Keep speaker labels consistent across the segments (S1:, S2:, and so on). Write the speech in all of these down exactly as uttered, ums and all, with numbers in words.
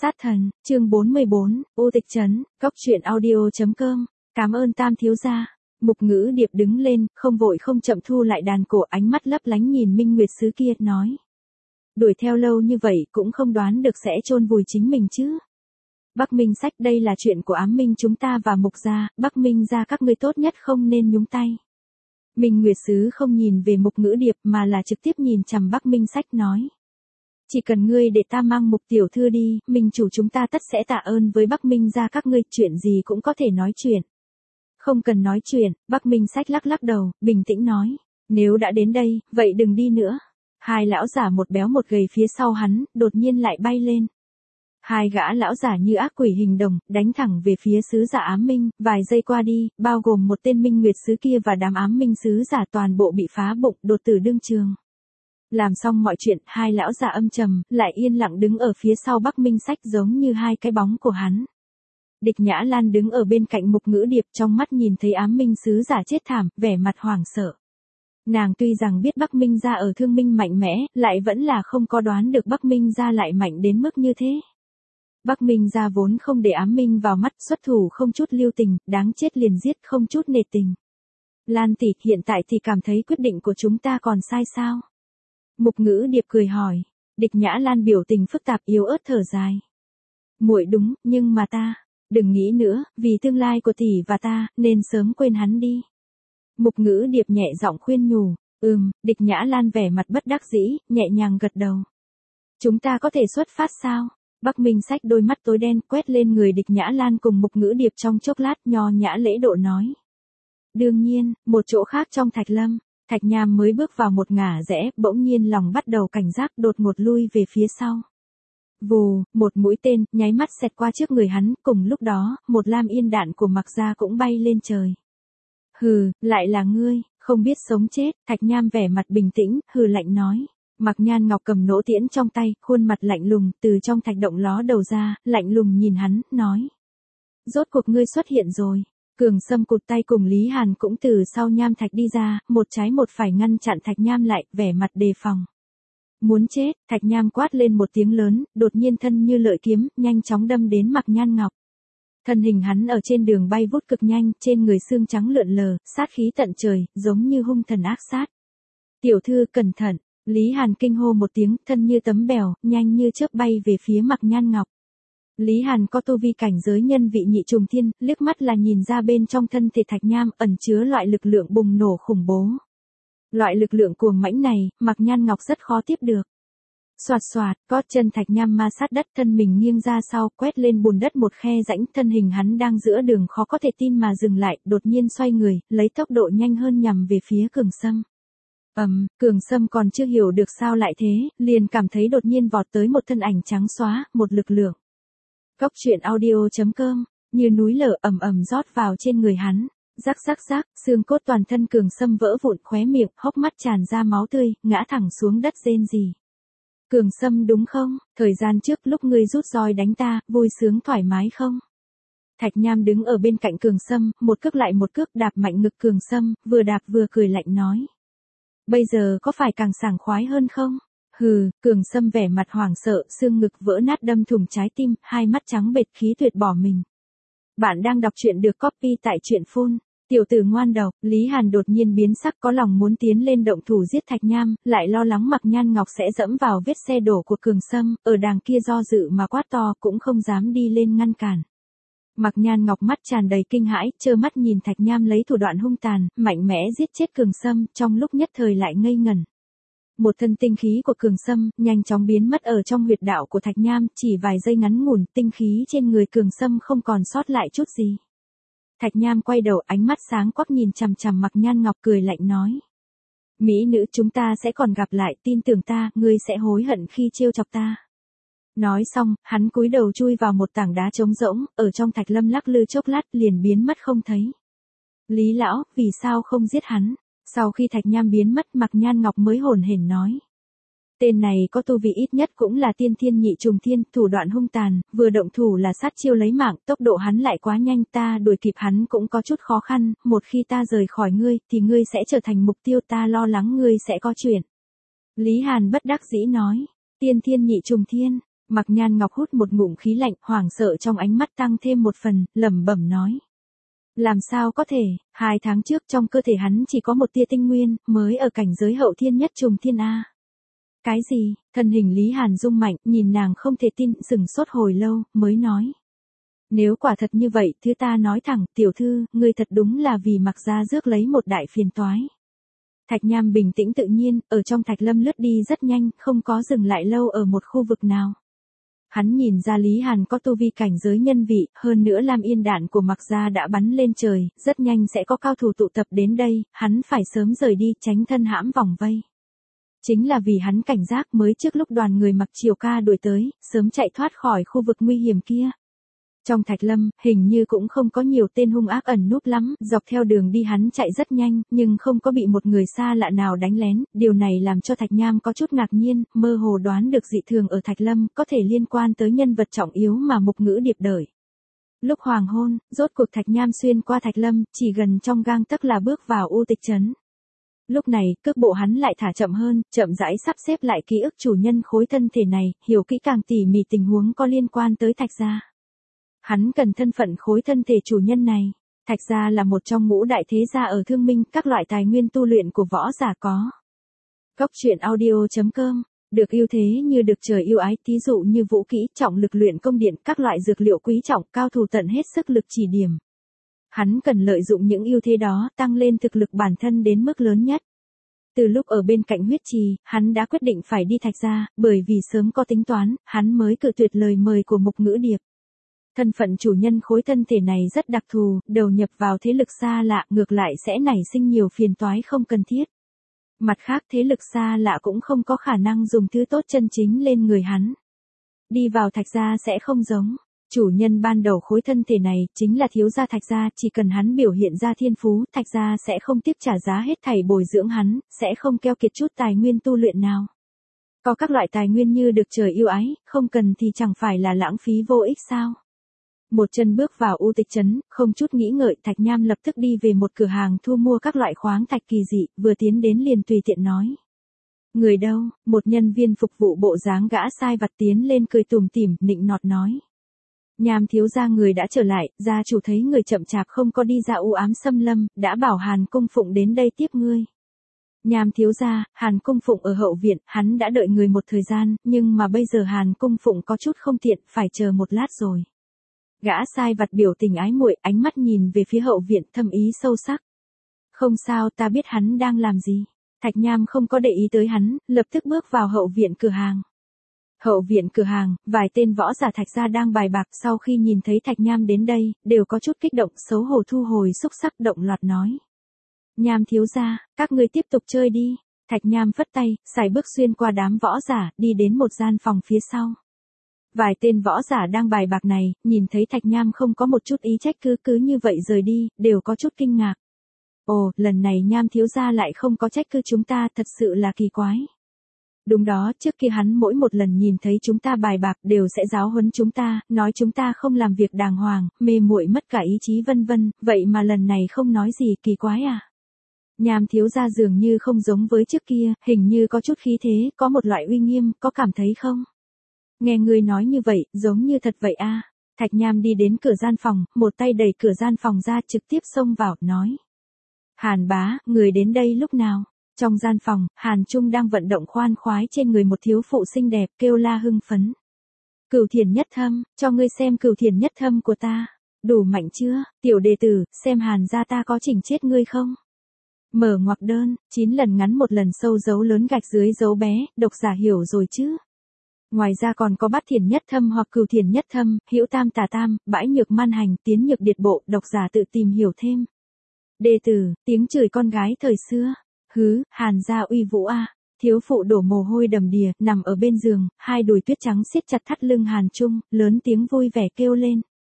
S1: Sát thần, chương bốn mươi bốn, U Tịch Trấn, Cốc truyện audio chấm com. Cảm ơn Tam thiếu gia. Mục Ngữ Điệp đứng lên, không vội không chậm thu lại đàn cổ, ánh mắt lấp lánh nhìn Minh Nguyệt sứ kia, nói: Đuổi theo lâu như vậy cũng không đoán được sẽ chôn vùi chính mình chứ. Bắc Minh Sách, đây là chuyện của Ám Minh chúng ta và Mục gia, Bắc Minh gia các ngươi tốt nhất không nên nhúng tay. Minh Nguyệt sứ không nhìn về Mục Ngữ Điệp mà là trực tiếp nhìn chằm Bắc Minh Sách, nói: Chỉ cần ngươi để ta mang Mục tiểu thư đi, Minh chủ chúng ta tất sẽ tạ ơn với Bắc Minh gia các ngươi, chuyện gì cũng có thể nói chuyện. Không cần nói chuyện, Bắc Minh Sách lắc lắc đầu, bình tĩnh nói: Nếu đã đến đây, vậy đừng đi nữa. Hai lão giả một béo một gầy phía sau hắn, đột nhiên lại bay lên. Hai gã lão giả như ác quỷ hình đồng, đánh thẳng về phía sứ giả Ám Minh, vài giây qua đi, bao gồm một tên Minh Nguyệt sứ kia và đám Ám Minh sứ giả toàn bộ bị phá bụng, đột tử đương trường. Làm xong mọi chuyện, hai lão giả âm trầm, lại yên lặng đứng ở phía sau Bắc Minh Sách giống như hai cái bóng của hắn. Địch Nhã Lan đứng ở bên cạnh Mục Ngữ Điệp, trong mắt nhìn thấy Ám Minh sứ giả chết thảm, vẻ mặt hoảng sợ. Nàng tuy rằng biết Bắc Minh gia ở Thương Minh mạnh mẽ, lại vẫn là không có đoán được Bắc Minh gia lại mạnh đến mức như thế. Bắc Minh gia vốn không để Ám Minh vào mắt, xuất thủ không chút lưu tình, đáng chết liền giết không chút nể tình. Lan tỷ, hiện tại thì cảm thấy quyết định của chúng ta còn sai sao? Mục Ngữ Điệp cười hỏi. Địch Nhã Lan biểu tình phức tạp, yếu ớt thở dài. Muội đúng, nhưng mà ta, đừng nghĩ nữa, vì tương lai của tỷ và ta, nên sớm quên hắn đi. Mục Ngữ Điệp nhẹ giọng khuyên nhủ. Ừm, Địch Nhã Lan vẻ mặt bất đắc dĩ, nhẹ nhàng gật đầu. Chúng ta có thể xuất phát sao? Bắc Minh Sách đôi mắt tối đen quét lên người Địch Nhã Lan cùng Mục Ngữ Điệp trong chốc lát, nho nhã lễ độ nói. Đương nhiên, một chỗ khác trong Thạch Lâm, Thạch Nham mới bước vào một ngả rẽ, bỗng nhiên lòng bắt đầu cảnh giác, đột ngột lui về phía sau. Vù, một mũi tên, nháy mắt xẹt qua trước người hắn, cùng lúc đó, một lam yên đạn của Mạc gia cũng bay lên trời. Hừ, lại là ngươi, không biết sống chết, Thạch Nham vẻ mặt bình tĩnh, hừ lạnh nói. Mạc Nhan Ngọc cầm nỗ tiễn trong tay, khuôn mặt lạnh lùng, từ trong thạch động ló đầu ra, lạnh lùng nhìn hắn, nói. Rốt cuộc ngươi xuất hiện rồi. Cường Sâm cụt tay cùng Lý Hàn cũng từ sau nham thạch đi ra, một trái một phải ngăn chặn Thạch Nham lại, vẻ mặt đề phòng. Muốn chết, Thạch Nham quát lên một tiếng lớn, đột nhiên thân như lợi kiếm, nhanh chóng đâm đến Mạc Nhan Ngọc. Thân hình hắn ở trên đường bay vút cực nhanh, trên người xương trắng lượn lờ, sát khí tận trời, giống như hung thần ác sát. Tiểu thư cẩn thận, Lý Hàn kinh hô một tiếng, thân như tấm bèo, nhanh như chớp bay về phía Mạc Nhan Ngọc. Lý Hàn có tu vi cảnh giới nhân vị nhị trùng thiên, liếc mắt là nhìn ra bên trong thân thể Thạch Nham ẩn chứa loại lực lượng bùng nổ khủng bố. Loại lực lượng cuồng mãnh này, Mạc Nhan Ngọc rất khó tiếp được. Soạt soạt, gót chân Thạch Nham ma sát đất, thân mình nghiêng ra sau, quét lên bùn đất một khe rãnh, thân hình hắn đang giữa đường khó có thể tin mà dừng lại, đột nhiên xoay người, lấy tốc độ nhanh hơn nhằm về phía Cường Sâm. Ầm, um, Cường Sâm còn chưa hiểu được sao lại thế, liền cảm thấy đột nhiên vọt tới một thân ảnh trắng xóa, một lực lượng. Cốc truyện audio chấm com, như núi lở ầm ầm rót vào trên người hắn, rắc rắc rắc, xương cốt toàn thân Cường Sâm vỡ vụn, khóe miệng, hốc mắt tràn ra máu tươi, ngã thẳng xuống đất rên rỉ. Cường Sâm đúng không, thời gian trước lúc ngươi rút roi đánh ta, vui sướng thoải mái không? Thạch Nham đứng ở bên cạnh Cường Sâm, một cước lại một cước đạp mạnh ngực Cường Sâm, vừa đạp vừa cười lạnh nói. Bây giờ có phải càng sảng khoái hơn không? Hừ, Cường Sâm vẻ mặt hoảng sợ, xương ngực vỡ nát đâm thủng trái tim, hai mắt trắng bệch khí tuyệt bỏ mình. Bạn đang đọc truyện được copy tại truyện phun. Tiểu tử ngoan độc, Lý Hàn đột nhiên biến sắc, có lòng muốn tiến lên động thủ giết Thạch Nham, lại lo lắng Mạc Nhan Ngọc sẽ dẫm vào vết xe đổ của Cường Sâm, ở đàng kia do dự mà quát to, cũng không dám đi lên ngăn cản. Mạc Nhan Ngọc mắt tràn đầy kinh hãi, trơ mắt nhìn Thạch Nham lấy thủ đoạn hung tàn, mạnh mẽ giết chết Cường Sâm, trong lúc nhất thời lại ngây ngẩn. Một thân tinh khí của Cường Sâm nhanh chóng biến mất ở trong huyệt đạo của Thạch Nham, chỉ vài giây ngắn ngủn, tinh khí trên người Cường Sâm không còn sót lại chút gì. Thạch Nham quay đầu, ánh mắt sáng quắc nhìn chằm chằm Mạc Nhan Ngọc, cười lạnh nói. Mỹ nữ, chúng ta sẽ còn gặp lại, tin tưởng ta, ngươi sẽ hối hận khi trêu chọc ta. Nói xong, hắn cúi đầu chui vào một tảng đá trống rỗng, ở trong Thạch Lâm lắc lư chốc lát liền biến mất không thấy. Lý lão, vì sao không giết hắn? Sau khi Thạch Nham biến mất, Mạc Nhan Ngọc mới hồn hển nói. Tên này có tu vi ít nhất cũng là tiên thiên nhị trùng thiên, thủ đoạn hung tàn, vừa động thủ là sát chiêu lấy mạng, tốc độ hắn lại quá nhanh, ta đuổi kịp hắn cũng có chút khó khăn, một khi ta rời khỏi ngươi, thì ngươi sẽ trở thành mục tiêu, ta lo lắng ngươi sẽ có chuyện. Lý Hàn bất đắc dĩ nói, tiên thiên nhị trùng thiên, Mạc Nhan Ngọc hút một ngụm khí lạnh, hoảng sợ trong ánh mắt tăng thêm một phần, lẩm bẩm nói. Làm sao có thể, hai tháng trước trong cơ thể hắn chỉ có một tia tinh nguyên, mới ở cảnh giới hậu thiên nhất trùng thiên A. Cái gì, thân hình Lý Hàn rung mạnh, nhìn nàng không thể tin, sừng sốt hồi lâu, mới nói. Nếu quả thật như vậy, thứ ta nói thẳng, tiểu thư, ngươi thật đúng là vì Mạc gia rước lấy một đại phiền toái. Thạch Nham bình tĩnh tự nhiên, ở trong Thạch Lâm lướt đi rất nhanh, không có dừng lại lâu ở một khu vực nào. Hắn nhìn ra Lý Hàn có tu vi cảnh giới nhân vị, hơn nữa Lam Yên đạn của Mạc gia đã bắn lên trời, rất nhanh sẽ có cao thủ tụ tập đến đây, hắn phải sớm rời đi, tránh thân hãm vòng vây. Chính là vì hắn cảnh giác mới trước lúc đoàn người Mạc Triều Ca đuổi tới, sớm chạy thoát khỏi khu vực nguy hiểm kia. Trong Thạch Lâm, hình như cũng không có nhiều tên hung ác ẩn núp lắm, dọc theo đường đi hắn chạy rất nhanh, nhưng không có bị một người xa lạ nào đánh lén, điều này làm cho Thạch Nham có chút ngạc nhiên, mơ hồ đoán được dị thường ở Thạch Lâm, có thể liên quan tới nhân vật trọng yếu mà Mục Ngữ Điệp đợi. Lúc hoàng hôn, rốt cuộc Thạch Nham xuyên qua Thạch Lâm, chỉ gần trong gang tấc là bước vào U Tịch trấn. Lúc này, cước bộ hắn lại thả chậm hơn, chậm rãi sắp xếp lại ký ức chủ nhân khối thân thể này, hiểu kỹ càng tỉ mỉ tình huống có liên quan tới Thạch gia. Hắn cần thân phận khối thân thể chủ nhân này. Thạch gia là một trong ngũ đại thế gia ở Thương Minh, các loại tài nguyên tu luyện của võ giả có. Cốc truyện audio chấm com, được yêu thế như được trời yêu ái, thí dụ như vũ kỹ, trọng lực luyện công điện, các loại dược liệu quý trọng, cao thủ tận hết sức lực chỉ điểm. Hắn cần lợi dụng những ưu thế đó, tăng lên thực lực bản thân đến mức lớn nhất. Từ lúc ở bên cạnh huyết trì, hắn đã quyết định phải đi Thạch gia, bởi vì sớm có tính toán, hắn mới cự tuyệt lời mời của Mục Ngữ Điệp. Thân phận chủ nhân khối thân thể này rất đặc thù, đầu nhập vào thế lực xa lạ, ngược lại sẽ nảy sinh nhiều phiền toái không cần thiết. Mặt khác thế lực xa lạ cũng không có khả năng dùng thứ tốt chân chính lên người hắn. Đi vào Thạch gia sẽ không giống. Chủ nhân ban đầu khối thân thể này chính là thiếu gia Thạch gia, chỉ cần hắn biểu hiện ra thiên phú, Thạch gia sẽ không tiếp trả giá hết thảy bồi dưỡng hắn, sẽ không keo kiệt chút tài nguyên tu luyện nào. Có các loại tài nguyên như được trời yêu ái, không cần thì chẳng phải là lãng phí vô ích sao? Một chân bước vào U Tịch trấn, không chút nghĩ ngợi, Thạch Nham lập tức đi về một cửa hàng thu mua các loại khoáng thạch kỳ dị, vừa tiến đến liền tùy tiện nói. Người đâu? Một nhân viên phục vụ bộ dáng gã sai vặt tiến lên cười tủm tỉm, nịnh nọt nói. Nham thiếu gia người đã trở lại, gia chủ thấy người chậm chạp không có đi ra u ám xâm lâm, đã bảo Hàn Cung Phụng đến đây tiếp ngươi. Nham thiếu gia, Hàn Cung Phụng ở hậu viện, hắn đã đợi người một thời gian, nhưng mà bây giờ Hàn Cung Phụng có chút không tiện, phải chờ một lát rồi. Gã sai vặt biểu tình ái muội, ánh mắt nhìn về phía hậu viện, thâm ý sâu sắc. Không sao, ta biết hắn đang làm gì. Thạch Nham không có để ý tới hắn, lập tức bước vào hậu viện cửa hàng. Hậu viện cửa hàng, vài tên võ giả Thạch gia đang bài bạc, sau khi nhìn thấy Thạch Nham đến đây, đều có chút kích động, xấu hổ thu hồi xúc sắc, động loạt nói. Nham thiếu gia, các ngươi tiếp tục chơi đi. Thạch Nham phất tay, sải bước xuyên qua đám võ giả, đi đến một gian phòng phía sau. Vài tên võ giả đang bài bạc này, nhìn thấy Thạch Nham không có một chút ý trách cứ cứ như vậy rời đi, đều có chút kinh ngạc. Ồ, lần này Nham thiếu gia lại không có trách cứ chúng ta, thật sự là kỳ quái. Đúng đó, trước kia hắn mỗi một lần nhìn thấy chúng ta bài bạc đều sẽ giáo huấn chúng ta, nói chúng ta không làm việc đàng hoàng, mê muội mất cả ý chí vân vân, vậy mà lần này không nói gì, kỳ quái à. Nham thiếu gia dường như không giống với trước kia, hình như có chút khí thế, có một loại uy nghiêm, có cảm thấy không? Nghe người nói như vậy, giống như thật vậy a. Thạch Nham đi đến cửa gian phòng, một tay đẩy cửa gian phòng ra trực tiếp xông vào, nói. Hàn bá, người đến đây lúc nào? Trong gian phòng, Hàn Trung đang vận động khoan khoái trên người một thiếu phụ xinh đẹp, kêu la hưng phấn. Cửu Thiền Nhất Thâm, cho ngươi xem Cửu Thiền Nhất Thâm của ta. Đủ mạnh chưa, tiểu đệ tử, xem Hàn gia ta có chỉnh chết ngươi không? Mở ngoặc đơn, chín lần ngắn một lần sâu dấu lớn gạch dưới dấu bé, độc giả hiểu rồi chứ? Ngoài ra còn có Bát Thiền Nhất Thâm hoặc Cửu Thiền Nhất Thâm, Hữu Tam Tà Tam, Bãi Nhược Man Hành, Tiến Nhược Điệt Bộ, độc giả tự tìm hiểu thêm. Đệ tử, tiếng chửi con gái thời xưa. Hứ, Hàn gia uy vũ a. Thiếu phụ đổ mồ hôi đầm đìa, nằm ở bên giường, hai đùi tuyết trắng siết chặt thắt lưng Hàn Trung, lớn tiếng vui vẻ kêu lên.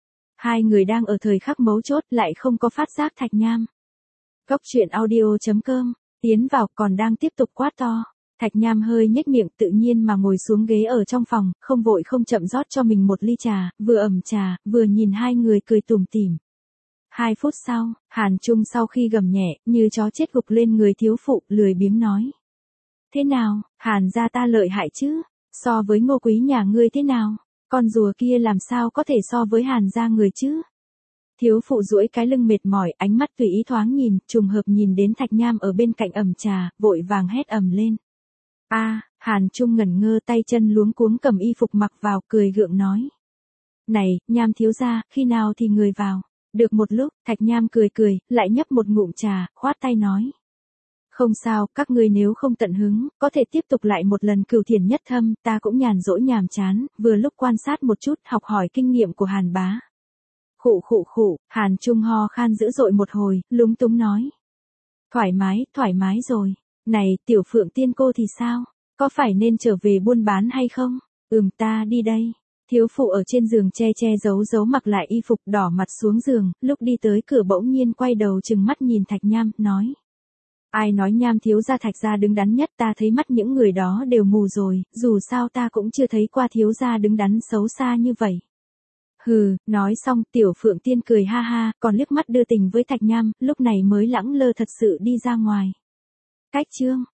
S1: Hai người đang ở thời khắc mấu chốt lại không có phát giác Thạch Nham. Cốc truyện audio chấm com, tiến vào còn đang tiếp tục quát to. Thạch Nham hơi nhếch miệng tự nhiên mà ngồi xuống ghế ở trong phòng, không vội không chậm rót cho mình một ly trà, vừa ẩm trà, vừa nhìn hai người cười tủm tỉm. Hai phút sau, Hàn Trung sau khi gầm nhẹ, như chó chết gục lên người thiếu phụ, lười biếng nói. Thế nào, Hàn gia ta lợi hại chứ? So với Ngô quý nhà ngươi thế nào? Con rùa kia làm sao có thể so với Hàn gia người chứ? Thiếu phụ duỗi cái lưng mệt mỏi, ánh mắt tùy ý thoáng nhìn, trùng hợp nhìn đến Thạch Nham ở bên cạnh ẩm trà, vội vàng hét ầm lên. A, Hàn Trung ngẩn ngơ, tay chân luống cuống cầm y phục mặc vào, cười gượng nói. Này, Nham thiếu gia, khi nào thì người vào? Được một lúc, Thạch Nham cười cười, lại nhấp một ngụm trà, khoát tay nói. Không sao, các ngươi nếu không tận hứng, có thể tiếp tục lại một lần Cửu Thiền nhất thâm, ta cũng nhàn rỗi nhàm chán, vừa lúc quan sát một chút, học hỏi kinh nghiệm của Hàn bá. Khụ khụ khụ, Hàn Trung ho khan dữ dội một hồi, lúng túng nói. Thoải mái, thoải mái rồi. Này, tiểu Phượng tiên cô thì sao? Có phải nên trở về buôn bán hay không? Ừm, ta đi đây. Thiếu phụ ở trên giường che che giấu giấu mặc lại y phục, đỏ mặt xuống giường, lúc đi tới cửa bỗng nhiên quay đầu chừng mắt nhìn Thạch Nham, nói. Ai nói Nham thiếu gia Thạch gia đứng đắn nhất, ta thấy mắt những người đó đều mù rồi, dù sao ta cũng chưa thấy qua thiếu gia đứng đắn xấu xa như vậy. Hừ, nói xong, tiểu Phượng tiên cười ha ha, còn liếc mắt đưa tình với Thạch Nham, lúc này mới lẳng lơ thật sự đi ra ngoài. Cách chương